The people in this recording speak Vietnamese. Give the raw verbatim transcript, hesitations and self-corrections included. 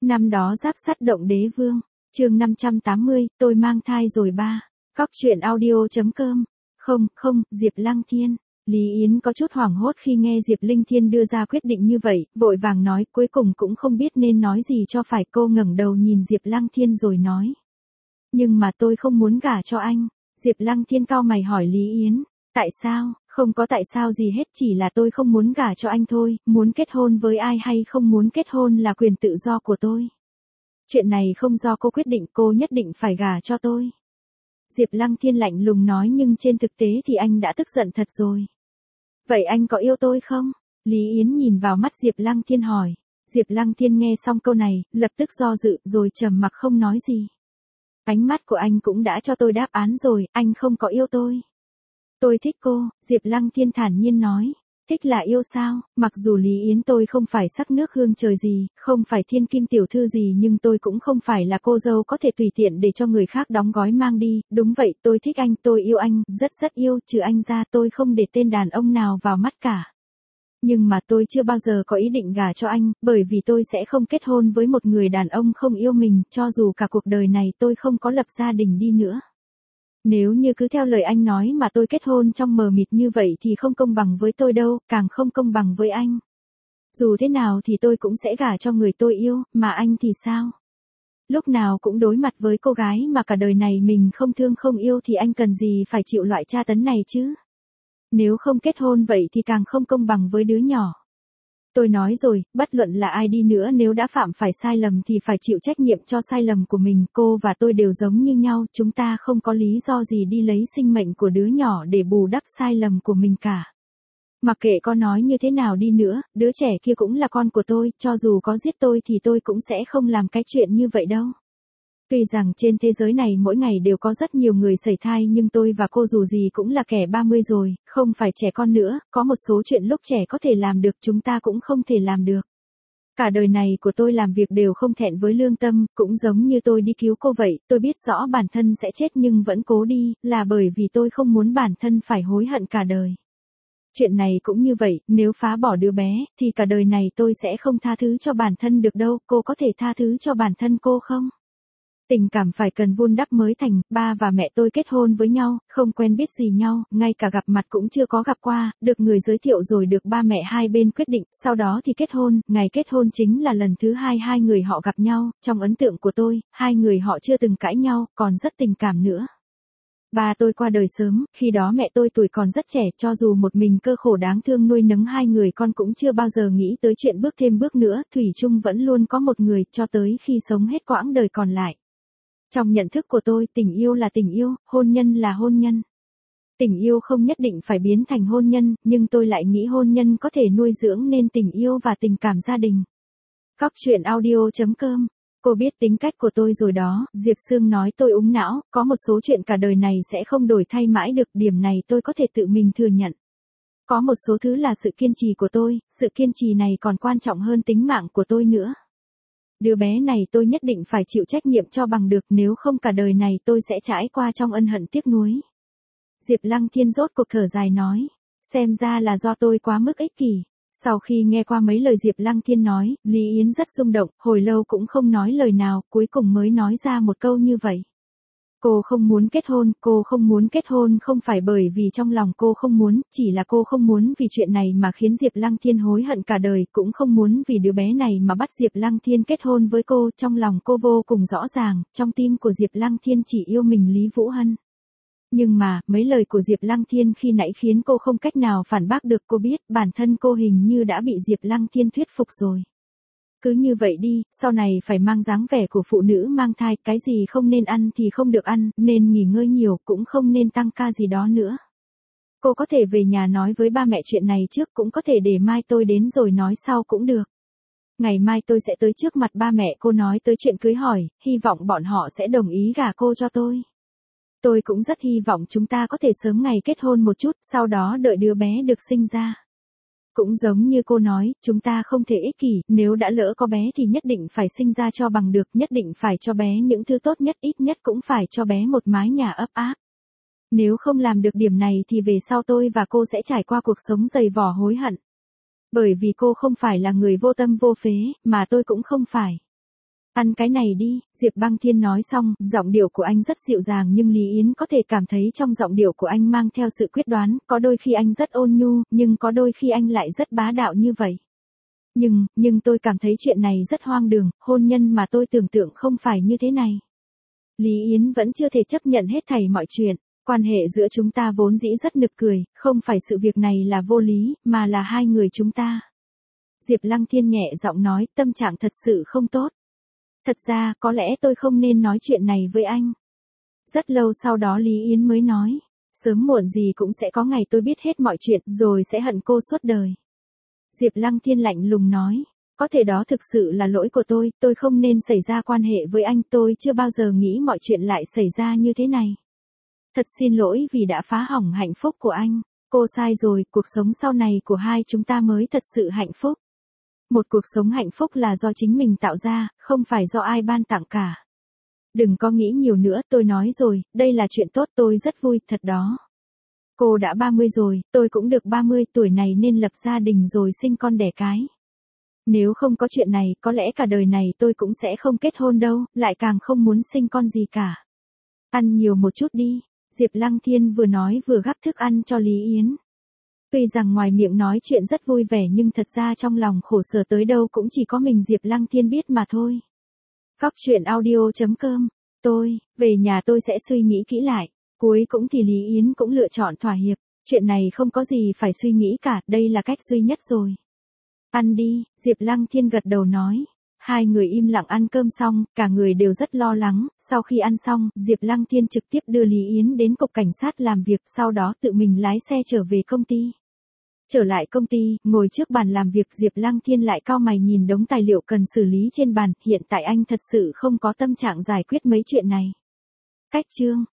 Năm đó giáp sắt động đế vương, chương năm trăm tám mươi, tôi mang thai rồi ba. Cóc truyện audio.com. Không, không, Diệp Lăng Thiên. Lý Yến có chút hoảng hốt khi nghe Diệp Linh Thiên đưa ra quyết định như vậy, vội vàng nói, cuối cùng cũng không biết nên nói gì cho phải. Cô ngẩng đầu nhìn Diệp Lăng Thiên rồi nói. Nhưng mà tôi không muốn gả cho anh. Diệp Lăng Thiên cau mày hỏi Lý Yến. Tại sao? Không có tại sao gì hết, chỉ là tôi không muốn gả cho anh thôi, muốn kết hôn với ai hay không muốn kết hôn là quyền tự do của tôi. Chuyện này không do cô quyết định, cô nhất định phải gả cho tôi. Diệp Lăng Thiên lạnh lùng nói, nhưng trên thực tế thì anh đã tức giận thật rồi. Vậy anh có yêu tôi không? Lý Yến nhìn vào mắt Diệp Lăng Thiên hỏi. Diệp Lăng Thiên nghe xong câu này, lập tức do dự rồi trầm mặc không nói gì. Ánh mắt của anh cũng đã cho tôi đáp án rồi, anh không có yêu tôi. Tôi thích cô, Diệp Lăng Thiên thản nhiên nói. Thích là yêu sao? Mặc dù Lý Yến tôi không phải sắc nước hương trời gì, không phải thiên kim tiểu thư gì, nhưng tôi cũng không phải là cô dâu có thể tùy tiện để cho người khác đóng gói mang đi. Đúng vậy, tôi thích anh, tôi yêu anh, rất rất yêu, trừ anh ra tôi không để tên đàn ông nào vào mắt cả. Nhưng mà tôi chưa bao giờ có ý định gả cho anh, bởi vì tôi sẽ không kết hôn với một người đàn ông không yêu mình, cho dù cả cuộc đời này tôi không có lập gia đình đi nữa. Nếu như cứ theo lời anh nói mà tôi kết hôn trong mờ mịt như vậy thì không công bằng với tôi đâu, càng không công bằng với anh. Dù thế nào thì tôi cũng sẽ gả cho người tôi yêu, mà anh thì sao? Lúc nào cũng đối mặt với cô gái mà cả đời này mình không thương không yêu thì anh cần gì phải chịu loại tra tấn này chứ? Nếu không kết hôn vậy thì càng không công bằng với đứa nhỏ. Tôi nói rồi, bất luận là ai đi nữa nếu đã phạm phải sai lầm thì phải chịu trách nhiệm cho sai lầm của mình. Cô và tôi đều giống như nhau, chúng ta không có lý do gì đi lấy sinh mệnh của đứa nhỏ để bù đắp sai lầm của mình cả. Mặc kệ có nói như thế nào đi nữa, đứa trẻ kia cũng là con của tôi, cho dù có giết tôi thì tôi cũng sẽ không làm cái chuyện như vậy đâu. Tuy rằng trên thế giới này mỗi ngày đều có rất nhiều người sẩy thai, nhưng tôi và cô dù gì cũng là kẻ ba mươi rồi, không phải trẻ con nữa, có một số chuyện lúc trẻ có thể làm được chúng ta cũng không thể làm được. Cả đời này của tôi làm việc đều không thẹn với lương tâm, cũng giống như tôi đi cứu cô vậy, tôi biết rõ bản thân sẽ chết nhưng vẫn cố đi, là bởi vì tôi không muốn bản thân phải hối hận cả đời. Chuyện này cũng như vậy, nếu phá bỏ đứa bé, thì cả đời này tôi sẽ không tha thứ cho bản thân được đâu, cô có thể tha thứ cho bản thân cô không? Tình cảm phải cần vun đắp mới thành, ba và mẹ tôi kết hôn với nhau, không quen biết gì nhau, ngay cả gặp mặt cũng chưa có gặp qua, được người giới thiệu rồi được ba mẹ hai bên quyết định, sau đó thì kết hôn, ngày kết hôn chính là lần thứ hai hai người họ gặp nhau, trong ấn tượng của tôi, hai người họ chưa từng cãi nhau, còn rất tình cảm nữa. Ba tôi qua đời sớm, khi đó mẹ tôi tuổi còn rất trẻ, cho dù một mình cơ khổ đáng thương nuôi nấng hai người con cũng chưa bao giờ nghĩ tới chuyện bước thêm bước nữa, thủy chung vẫn luôn có một người, cho tới khi sống hết quãng đời còn lại. Trong nhận thức của tôi, tình yêu là tình yêu, hôn nhân là hôn nhân. Tình yêu không nhất định phải biến thành hôn nhân, nhưng tôi lại nghĩ hôn nhân có thể nuôi dưỡng nên tình yêu và tình cảm gia đình. Cóc truyện audio.com. Cô biết tính cách của tôi rồi đó, Diệp Sương nói tôi úng não, có một số chuyện cả đời này sẽ không đổi thay mãi được, điểm này tôi có thể tự mình thừa nhận. Có một số thứ là sự kiên trì của tôi, sự kiên trì này còn quan trọng hơn tính mạng của tôi nữa. Đứa bé này tôi nhất định phải chịu trách nhiệm cho bằng được, nếu không cả đời này tôi sẽ trải qua trong ân hận tiếc nuối. Diệp Lăng Thiên rốt cuộc thở dài nói, xem ra là do tôi quá mức ích kỷ. Sau khi nghe qua mấy lời Diệp Lăng Thiên nói, Lý Yến rất rung động, hồi lâu cũng không nói lời nào, cuối cùng mới nói ra một câu như vậy. Cô không muốn kết hôn, cô không muốn kết hôn không phải bởi vì trong lòng cô không muốn, chỉ là cô không muốn vì chuyện này mà khiến Diệp Lăng Thiên hối hận cả đời, cũng không muốn vì đứa bé này mà bắt Diệp Lăng Thiên kết hôn với cô, trong lòng cô vô cùng rõ ràng, trong tim của Diệp Lăng Thiên chỉ yêu mình Lý Vũ Hân. Nhưng mà, mấy lời của Diệp Lăng Thiên khi nãy khiến cô không cách nào phản bác được, cô biết bản thân cô hình như đã bị Diệp Lăng Thiên thuyết phục rồi. Cứ như vậy đi, sau này phải mang dáng vẻ của phụ nữ mang thai, cái gì không nên ăn thì không được ăn, nên nghỉ ngơi nhiều, cũng không nên tăng ca gì đó nữa. Cô có thể về nhà nói với ba mẹ chuyện này trước, cũng có thể để mai tôi đến rồi nói sau cũng được. Ngày mai tôi sẽ tới trước mặt ba mẹ cô nói tới chuyện cưới hỏi, hy vọng bọn họ sẽ đồng ý gả cô cho tôi. Tôi cũng rất hy vọng chúng ta có thể sớm ngày kết hôn một chút, sau đó đợi đứa bé được sinh ra. Cũng giống như cô nói, chúng ta không thể ích kỷ, nếu đã lỡ có bé thì nhất định phải sinh ra cho bằng được, nhất định phải cho bé những thứ tốt nhất, ít nhất cũng phải cho bé một mái nhà ấp áp. Nếu không làm được điểm này thì về sau tôi và cô sẽ trải qua cuộc sống dày vò hối hận. Bởi vì cô không phải là người vô tâm vô phế, mà tôi cũng không phải. Ăn cái này đi, Diệp Băng Thiên nói xong, giọng điệu của anh rất dịu dàng nhưng Lý Yến có thể cảm thấy trong giọng điệu của anh mang theo sự quyết đoán, có đôi khi anh rất ôn nhu, nhưng có đôi khi anh lại rất bá đạo như vậy. Nhưng, nhưng tôi cảm thấy chuyện này rất hoang đường, hôn nhân mà tôi tưởng tượng không phải như thế này. Lý Yến vẫn chưa thể chấp nhận hết thảy mọi chuyện, quan hệ giữa chúng ta vốn dĩ rất nực cười, không phải sự việc này là vô lý, mà là hai người chúng ta. Diệp Lăng Thiên nhẹ giọng nói, tâm trạng thật sự không tốt. Thật ra, có lẽ tôi không nên nói chuyện này với anh. Rất lâu sau đó Lý Yến mới nói, sớm muộn gì cũng sẽ có ngày tôi biết hết mọi chuyện, rồi sẽ hận cô suốt đời. Diệp Lăng Thiên lạnh lùng nói, có thể đó thực sự là lỗi của tôi, tôi không nên xảy ra quan hệ với anh, tôi chưa bao giờ nghĩ mọi chuyện lại xảy ra như thế này. Thật xin lỗi vì đã phá hỏng hạnh phúc của anh, cô sai rồi, cuộc sống sau này của hai chúng ta mới thật sự hạnh phúc. Một cuộc sống hạnh phúc là do chính mình tạo ra, không phải do ai ban tặng cả. Đừng có nghĩ nhiều nữa, tôi nói rồi, đây là chuyện tốt, tôi rất vui, thật đó. Cô đã ba mươi rồi, tôi cũng được ba mươi, tuổi này nên lập gia đình rồi sinh con đẻ cái. Nếu không có chuyện này, có lẽ cả đời này tôi cũng sẽ không kết hôn đâu, lại càng không muốn sinh con gì cả. Ăn nhiều một chút đi, Diệp Lăng Thiên vừa nói vừa gắp thức ăn cho Lý Yến. Tuy rằng ngoài miệng nói chuyện rất vui vẻ nhưng thật ra trong lòng khổ sở tới đâu cũng chỉ có mình Diệp Lăng Thiên biết mà thôi. Cóc truyện audio chấm com, tôi, về nhà tôi sẽ suy nghĩ kỹ lại, cuối cũng thì Lý Yến cũng lựa chọn thỏa hiệp, chuyện này không có gì phải suy nghĩ cả, đây là cách duy nhất rồi. Ăn đi, Diệp Lăng Thiên gật đầu nói. Hai người im lặng ăn cơm xong, cả người đều rất lo lắng, sau khi ăn xong, Diệp Lăng Thiên trực tiếp đưa Lý Yến đến cục cảnh sát làm việc, sau đó tự mình lái xe trở về công ty. Trở lại công ty, ngồi trước bàn làm việc Diệp Lăng Thiên lại cau mày nhìn đống tài liệu cần xử lý trên bàn, hiện tại anh thật sự không có tâm trạng giải quyết mấy chuyện này. Cách chương